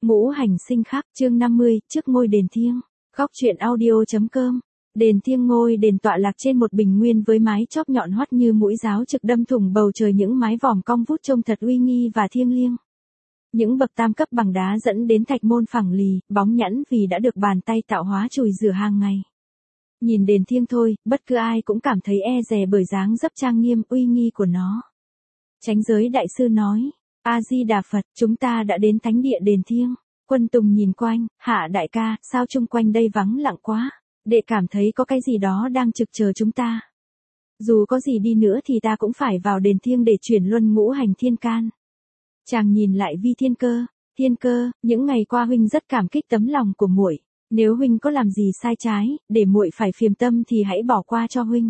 Ngũ hành sinh khắc, chương 50, trước ngôi đền thiêng. Góc truyện audio.com. Đền thiêng ngôi đền tọa lạc trên một bình nguyên với mái chóp nhọn hoắt như mũi giáo trực đâm thủng bầu trời, những mái vòm cong vút trông thật uy nghi và thiêng liêng. Những bậc tam cấp bằng đá dẫn đến thạch môn phẳng lì, bóng nhẵn vì đã được bàn tay tạo hóa chùi rửa hàng ngày. Nhìn đền thiêng thôi, bất cứ ai cũng cảm thấy e dè bởi dáng dấp trang nghiêm uy nghi của nó. Chánh giới đại sư nói: A Di Đà Phật, chúng ta đã đến thánh địa đền thiêng. Quân Tùng nhìn quanh: Hạ đại ca, sao chung quanh đây vắng lặng quá? Đệ cảm thấy có cái gì đó đang trực chờ chúng ta. Dù có gì đi nữa thì ta cũng phải vào đền thiêng để chuyển luân ngũ hành thiên can. Chàng nhìn lại Vi Thiên Cơ. Thiên Cơ, những ngày qua huynh rất cảm kích tấm lòng của muội. Nếu huynh có làm gì sai trái, để muội phải phiền tâm thì hãy bỏ qua cho huynh.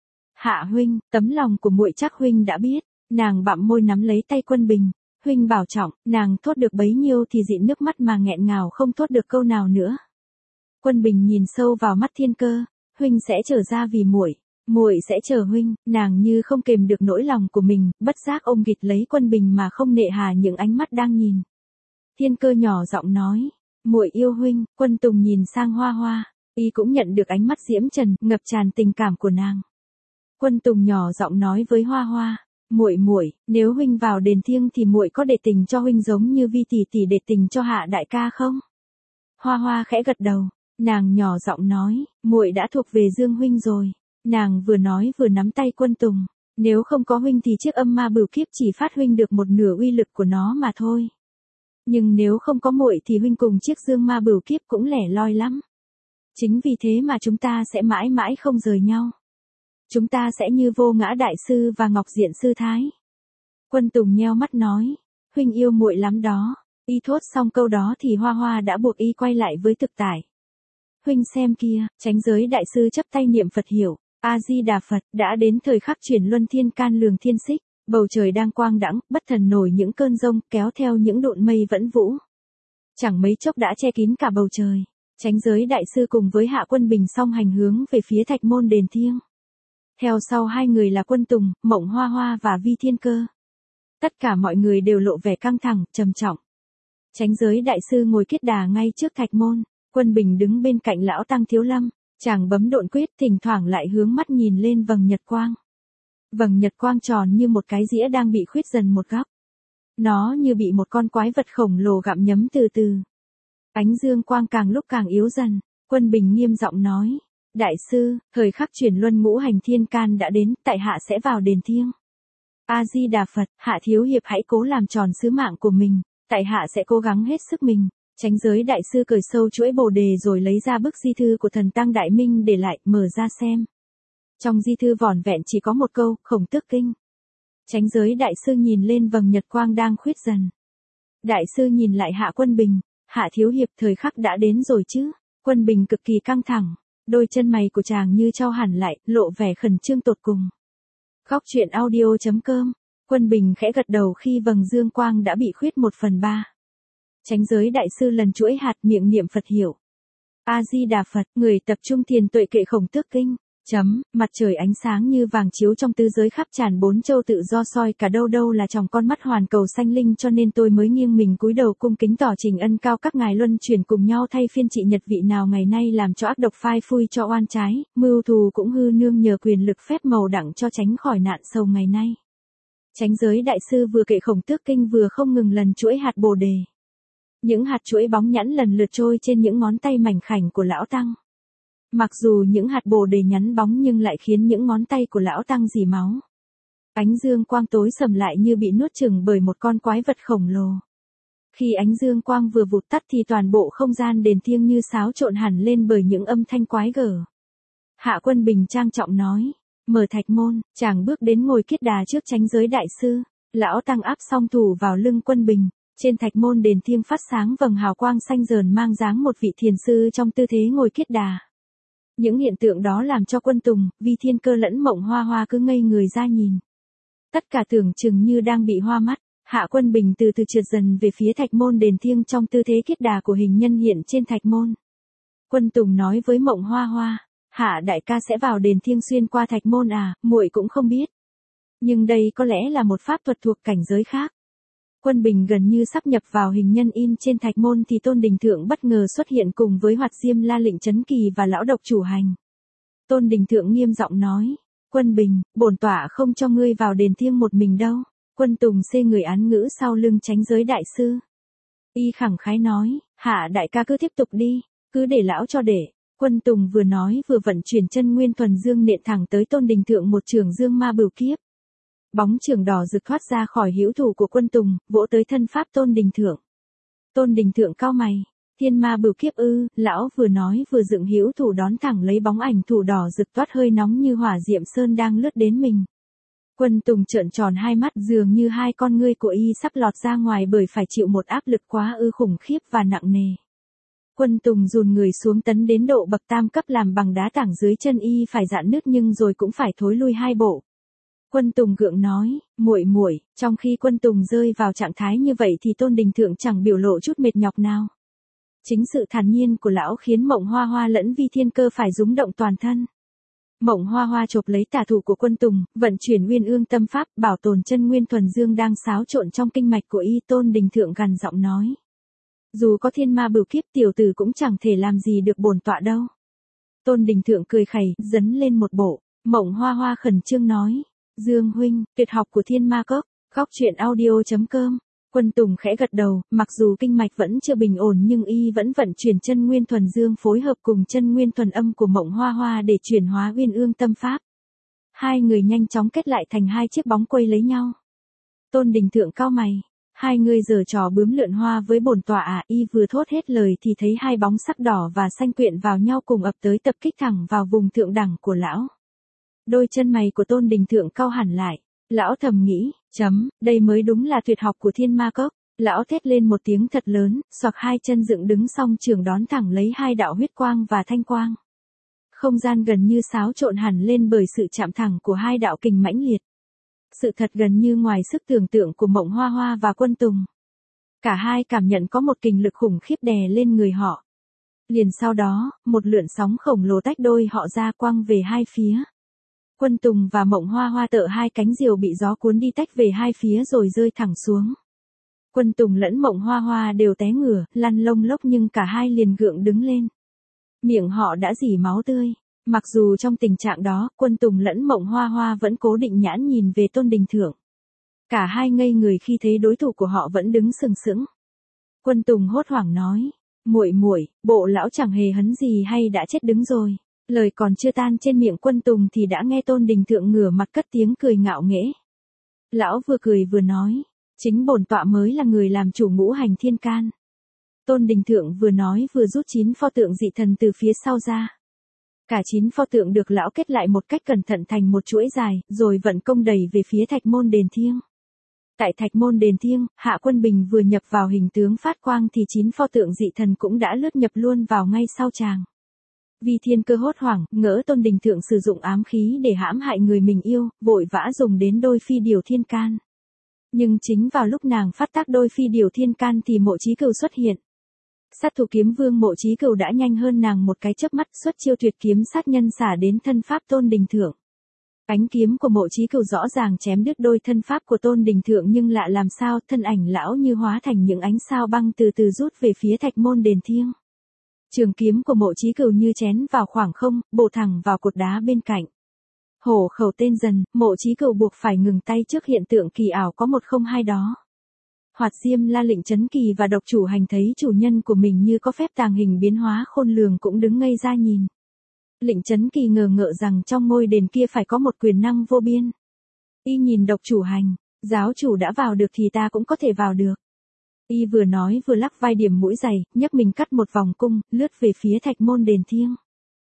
Hạ huynh, tấm lòng của muội chắc huynh đã biết. Nàng bặm môi nắm lấy tay Quân Bình. Huynh bảo trọng. Nàng thốt được bấy nhiêu thì dịn nước mắt mà nghẹn ngào không thốt được câu nào nữa. Quân Bình nhìn sâu vào mắt Thiên Cơ. Huynh sẽ trở ra vì muội. Muội sẽ chờ huynh. Nàng như không kềm được nỗi lòng của mình, bất giác ôm ghịt lấy Quân Bình mà không nệ hà những ánh mắt đang nhìn. Thiên Cơ nhỏ giọng nói: Muội yêu huynh. Quân Tùng nhìn sang Hoa Hoa, y cũng nhận được ánh mắt diễm trần ngập tràn tình cảm của nàng. Quân Tùng nhỏ giọng nói với Hoa Hoa: Muội, nếu huynh vào đền thiêng thì muội có để tình cho huynh giống như Vi tỷ tỷ để tình cho Hạ đại ca không? Hoa Hoa khẽ gật đầu, nàng nhỏ giọng nói: Muội đã thuộc về Dương huynh rồi. Nàng vừa nói vừa nắm tay Quân Tùng. Nếu không có huynh thì chiếc âm ma bửu kiếp chỉ phát huynh được một nửa uy lực của nó mà thôi. Nhưng nếu không có muội thì huynh cùng chiếc dương ma bửu kiếp cũng lẻ loi lắm. Chính vì thế mà chúng ta sẽ mãi mãi không rời nhau. Chúng ta sẽ như Vô Ngã đại sư và Ngọc Diện sư thái. Quân Tùng nheo mắt nói: Huynh yêu muội lắm đó. Y thốt xong câu đó thì Hoa Hoa đã buộc y quay lại với thực tại. Huynh xem kia, chánh giới đại sư chắp tay niệm Phật hiệu: A Di Đà Phật. Đã đến thời khắc chuyển luân thiên can lường thiên xích. Bầu trời đang quang đãng, bất thần nổi những cơn giông, kéo theo những độn mây vẫn vũ. Chẳng mấy chốc đã che kín cả bầu trời. Chánh giới đại sư cùng với Hạ Quân Bình song hành hướng về phía thạch môn đền thiêng. Theo sau hai người là Quân Tùng, Mộng Hoa Hoa và Vi Thiên Cơ. Tất cả mọi người đều lộ vẻ căng thẳng, trầm trọng. Chánh giới đại sư ngồi kiết đà ngay trước thạch môn. Quân Bình đứng bên cạnh lão tăng Thiếu Lâm. Chàng bấm độn quyết, thỉnh thoảng lại hướng mắt nhìn lên vầng nhật quang. Vầng nhật quang tròn như một cái dĩa đang bị khuyết dần một góc. Nó như bị một con quái vật khổng lồ gặm nhấm từ từ. Ánh dương quang càng lúc càng yếu dần. Quân Bình nghiêm giọng nói: Đại sư, thời khắc chuyển luân ngũ hành thiên can đã đến, tại hạ sẽ vào đền thiêng. A Di Đà Phật. Hạ thiếu hiệp hãy cố làm tròn sứ mạng của mình, tại hạ sẽ cố gắng hết sức mình. Chánh giới đại sư cởi sâu chuỗi bồ đề rồi lấy ra bức di thư của thần tăng Đại Minh để lại, mở ra xem. Trong di thư vỏn vẹn chỉ có một câu: Khổng Tước Kinh. Chánh giới đại sư nhìn lên vầng nhật quang đang khuyết dần. Đại sư nhìn lại Hạ Quân Bình: Hạ thiếu hiệp, thời khắc đã đến rồi chứ? Quân Bình cực kỳ căng thẳng, đôi chân mày của chàng như chau hẳn lại, lộ vẻ khẩn trương tột cùng. Góc truyện audio.com. Quân Bình khẽ gật đầu khi vầng dương quang đã bị khuyết 1/3. Chánh giới đại sư lần chuỗi hạt, miệng niệm Phật hiệu: A Di Đà Phật. Người tập trung thiền tuệ kệ Khổng Tước Kinh. Mặt trời ánh sáng như vàng chiếu trong tứ giới khắp tràn bốn châu tự do soi cả đâu đâu là trong con mắt hoàn cầu sanh linh, cho nên tôi mới nghiêng mình cúi đầu cung kính tỏ trình ân cao các ngài luân chuyển cùng nhau thay phiên trị nhật, vị nào ngày nay làm cho ác độc phai phui cho oan trái, mưu thù cũng hư nương nhờ quyền lực phép màu đặng cho tránh khỏi nạn sầu ngày nay. Chánh giới đại sư vừa kệ Khổng Tước Kinh vừa không ngừng lần chuỗi hạt bồ đề. Những hạt chuỗi bóng nhẵn lần lượt trôi trên những ngón tay mảnh khảnh của lão tăng. Mặc dù những hạt bồ đề nhắn bóng nhưng lại khiến những ngón tay của lão tăng rỉ máu. Ánh dương quang tối sầm lại như bị nuốt chửng bởi một con quái vật khổng lồ. Khi ánh dương quang vừa vụt tắt thì toàn bộ không gian đền thiêng như xáo trộn hẳn lên bởi những âm thanh quái gở. Hạ Quân Bình trang trọng nói: Mở thạch môn. Chàng bước đến ngồi kiết đà trước chánh giới đại sư. Lão tăng áp song thủ vào lưng Quân Bình. Trên thạch môn đền thiêng phát sáng vầng hào quang xanh rờn mang dáng một vị thiền sư trong tư thế ngồi kiết đà. Những hiện tượng đó làm cho Quân Tùng, Vi Thiên Cơ lẫn Mộng Hoa Hoa cứ ngây người ra nhìn. Tất cả tưởng chừng như đang bị hoa mắt. Hạ Quân Bình từ từ trượt dần về phía thạch môn đền thiêng trong tư thế kiết đà của hình nhân hiện trên thạch môn. Quân Tùng nói với Mộng Hoa Hoa: Hạ đại ca sẽ vào đền thiêng xuyên qua thạch môn à? Muội cũng không biết. Nhưng đây có lẽ là một pháp thuật thuộc cảnh giới khác. Quân Bình gần như sắp nhập vào hình nhân in trên thạch môn thì Tôn Đình Thượng bất ngờ xuất hiện cùng với Hoạt Diêm La Lệnh Chấn Kỳ và lão độc chủ hành. Tôn Đình Thượng nghiêm giọng nói, Quân Bình, bổn tọa không cho ngươi vào đền thiêng một mình đâu. Quân Tùng xê người án ngữ sau lưng Chánh Giới đại sư. Y khẳng khái nói, hạ đại ca cứ tiếp tục đi, cứ để lão cho để. Quân Tùng vừa nói vừa vận chuyển chân nguyên thuần dương nện thẳng tới Tôn Đình Thượng một trường dương ma bửu kiếp. Bóng trường đỏ rực thoát ra khỏi hữu thủ của Quân Tùng, vỗ tới thân pháp Tôn Đình Thượng. Tôn Đình Thượng cau mày, thiên ma bửu kiếp ư? Lão vừa nói vừa dựng hữu thủ đón thẳng lấy bóng ảnh thủ đỏ rực toát hơi nóng như hỏa diệm sơn đang lướt đến mình. Quân Tùng trợn tròn hai mắt dường như hai con ngươi của y sắp lọt ra ngoài bởi phải chịu một áp lực quá ư khủng khiếp và nặng nề. Quân Tùng dùn người xuống tấn đến độ bậc tam cấp làm bằng đá tảng dưới chân y phải rạn nứt nhưng rồi cũng phải thối lui hai bộ. Quân Tùng gượng nói, muội, trong khi Quân Tùng rơi vào trạng thái như vậy thì Tôn Đình Thượng chẳng biểu lộ chút mệt nhọc nào. Chính sự thản nhiên của lão khiến Mộng Hoa Hoa lẫn Vi Thiên Cơ phải rúng động toàn thân. Mộng Hoa Hoa chộp lấy tà thủ của Quân Tùng, vận chuyển Uyên Ương tâm pháp, bảo tồn chân nguyên thuần dương đang xáo trộn trong kinh mạch của y. Tôn Đình Thượng gằn giọng nói, dù có thiên ma bửu kiếp tiểu tử cũng chẳng thể làm gì được bổn tọa đâu. Tôn Đình Thượng cười khẩy, dấn lên một bộ. Mộng Hoa Hoa khẩn trương nói, Dương huynh, tuyệt học của Thiên Ma Cốc. Góc truyện audio.com. Quân Tùng khẽ gật đầu, mặc dù kinh mạch vẫn chưa bình ổn nhưng y vẫn vận chuyển chân nguyên thuần dương phối hợp cùng chân nguyên thuần âm của Mộng Hoa Hoa để chuyển hóa Uyên Ương tâm pháp. Hai người nhanh chóng kết lại thành hai chiếc bóng quây lấy nhau. Tôn Đình Thượng cau mày, hai người giở trò bướm lượn hoa với bổn tọa à? Y vừa thốt hết lời thì thấy hai bóng sắc đỏ và xanh quyện vào nhau cùng ập tới tập kích thẳng vào vùng thượng đẳng của lão. Đôi chân mày của Tôn Đình Thượng cau hẳn lại. Lão thầm nghĩ, đây mới đúng là tuyệt học của Thiên Ma Cốc. Lão thét lên một tiếng thật lớn, xoạc hai chân dựng đứng song trường đón thẳng lấy hai đạo huyết quang và thanh quang. Không gian gần như xáo trộn hẳn lên bởi sự chạm thẳng của hai đạo kình mãnh liệt. Sự thật gần như ngoài sức tưởng tượng của Mộng Hoa Hoa và Quân Tùng. Cả hai cảm nhận có một kình lực khủng khiếp đè lên người họ. Liền sau đó, một lượn sóng khổng lồ tách đôi họ ra quăng về hai phía. Quân Tùng và Mộng Hoa Hoa tựa hai cánh diều bị gió cuốn đi tách về hai phía rồi rơi thẳng xuống. Quân Tùng lẫn Mộng Hoa Hoa đều té ngửa, lăn lông lốc nhưng cả hai liền gượng đứng lên. Miệng họ đã rỉ máu tươi. Mặc dù trong tình trạng đó, Quân Tùng lẫn Mộng Hoa Hoa vẫn cố định nhãn nhìn về Tôn Đình Thượng. Cả hai ngây người khi thấy đối thủ của họ vẫn đứng sừng sững. Quân Tùng hốt hoảng nói, muội, bộ lão chẳng hề hấn gì hay đã chết đứng rồi. Lời còn chưa tan trên miệng Quân Tùng thì đã nghe Tôn Đình Thượng ngửa mặt cất tiếng cười ngạo nghễ. Lão vừa cười vừa nói, chính bổn tọa mới là người làm chủ ngũ hành thiên can. Tôn Đình Thượng vừa nói vừa rút 9 pho tượng dị thần từ phía sau ra. Cả 9 pho tượng được lão kết lại một cách cẩn thận thành một chuỗi dài, rồi vận công đẩy về phía thạch môn đền thiêng. Tại thạch môn đền thiêng, Hạ Quân Bình vừa nhập vào hình tướng phát quang thì 9 pho tượng dị thần cũng đã lướt nhập luôn vào ngay sau chàng. Vi Thiên Cơ hốt hoảng, ngỡ Tôn Đình Thượng sử dụng ám khí để hãm hại người mình yêu, vội vã dùng đến đôi phi điều thiên can. Nhưng chính vào lúc nàng phát tác đôi phi điều thiên can thì Mộ Chí Cửu xuất hiện. Sát thủ kiếm vương Mộ Chí Cửu đã nhanh hơn nàng một cái chớp mắt, xuất chiêu tuyệt kiếm sát nhân xả đến thân pháp Tôn Đình Thượng. Ánh kiếm của Mộ Chí Cửu rõ ràng chém đứt đôi thân pháp của Tôn Đình Thượng nhưng lạ làm sao thân ảnh lão như hóa thành những ánh sao băng từ từ rút về phía thạch môn đền thiêng. Trường kiếm của Mộ Chí Cửu như chén vào khoảng không, bổ thẳng vào cột đá bên cạnh. Hổ khẩu tên dần, Mộ Chí Cửu buộc phải ngừng tay trước hiện tượng kỳ ảo có 102 đó. Hoạt Diêm La Lệnh Chấn Kỳ và độc chủ hành thấy chủ nhân của mình như có phép tàng hình biến hóa khôn lường cũng đứng ngây ra nhìn. Lệnh Chấn Kỳ ngờ ngợ rằng trong ngôi đền kia phải có một quyền năng vô biên. Y nhìn độc chủ hành, giáo chủ đã vào được thì ta cũng có thể vào được. Y vừa nói vừa lắc vai điểm mũi giày, nhấc mình cắt một vòng cung, lướt về phía thạch môn đền thiêng.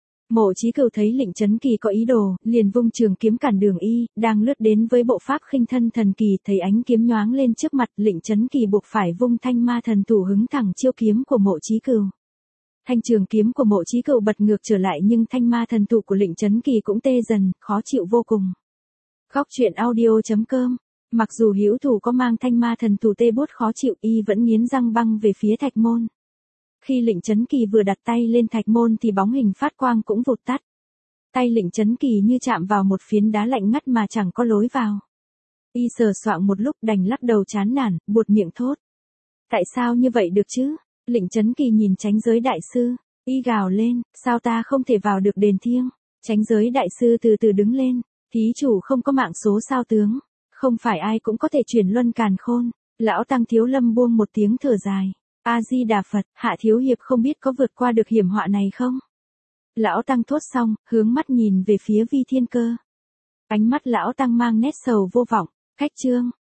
Mộ Chí Cửu thấy Lệnh Chấn Kỳ có ý đồ, liền vung trường kiếm cản đường y, đang lướt đến với bộ pháp khinh thân thần kỳ, thấy ánh kiếm nhoáng lên trước mặt, Lệnh Chấn Kỳ buộc phải vung thanh ma thần thủ hứng thẳng chiêu kiếm của Mộ Chí Cửu. Thanh trường kiếm của Mộ Chí Cửu bật ngược trở lại nhưng thanh ma thần thủ của Lệnh Chấn Kỳ cũng tê dần, khó chịu vô cùng. Góc truyện audio.com. Mặc dù hữu thủ có mang thanh ma thần thủ tê buốt khó chịu, y vẫn nghiến răng băng về phía thạch môn. Khi Lệnh Chấn Kỳ vừa đặt tay lên thạch môn thì bóng hình phát quang cũng vụt tắt. Tay Lệnh Chấn Kỳ như chạm vào một phiến đá lạnh ngắt mà chẳng có lối vào. Y sờ soạng một lúc đành lắc đầu chán nản, buột miệng thốt. Tại sao như vậy được chứ? Lệnh Chấn Kỳ nhìn Chánh Giới đại sư, y gào lên, sao ta không thể vào được đền thiêng? Chánh Giới đại sư từ từ đứng lên, thí chủ không có mạng số sao tướng, không phải ai cũng có thể chuyển luân càn khôn. Lão Tăng Thiếu Lâm buông một tiếng thở dài, A Di Đà Phật, Hạ thiếu hiệp không biết có vượt qua được hiểm họa này không? Lão Tăng thốt xong, hướng mắt nhìn về phía Vi Thiên Cơ. Ánh mắt lão Tăng mang nét sầu vô vọng, khách trương,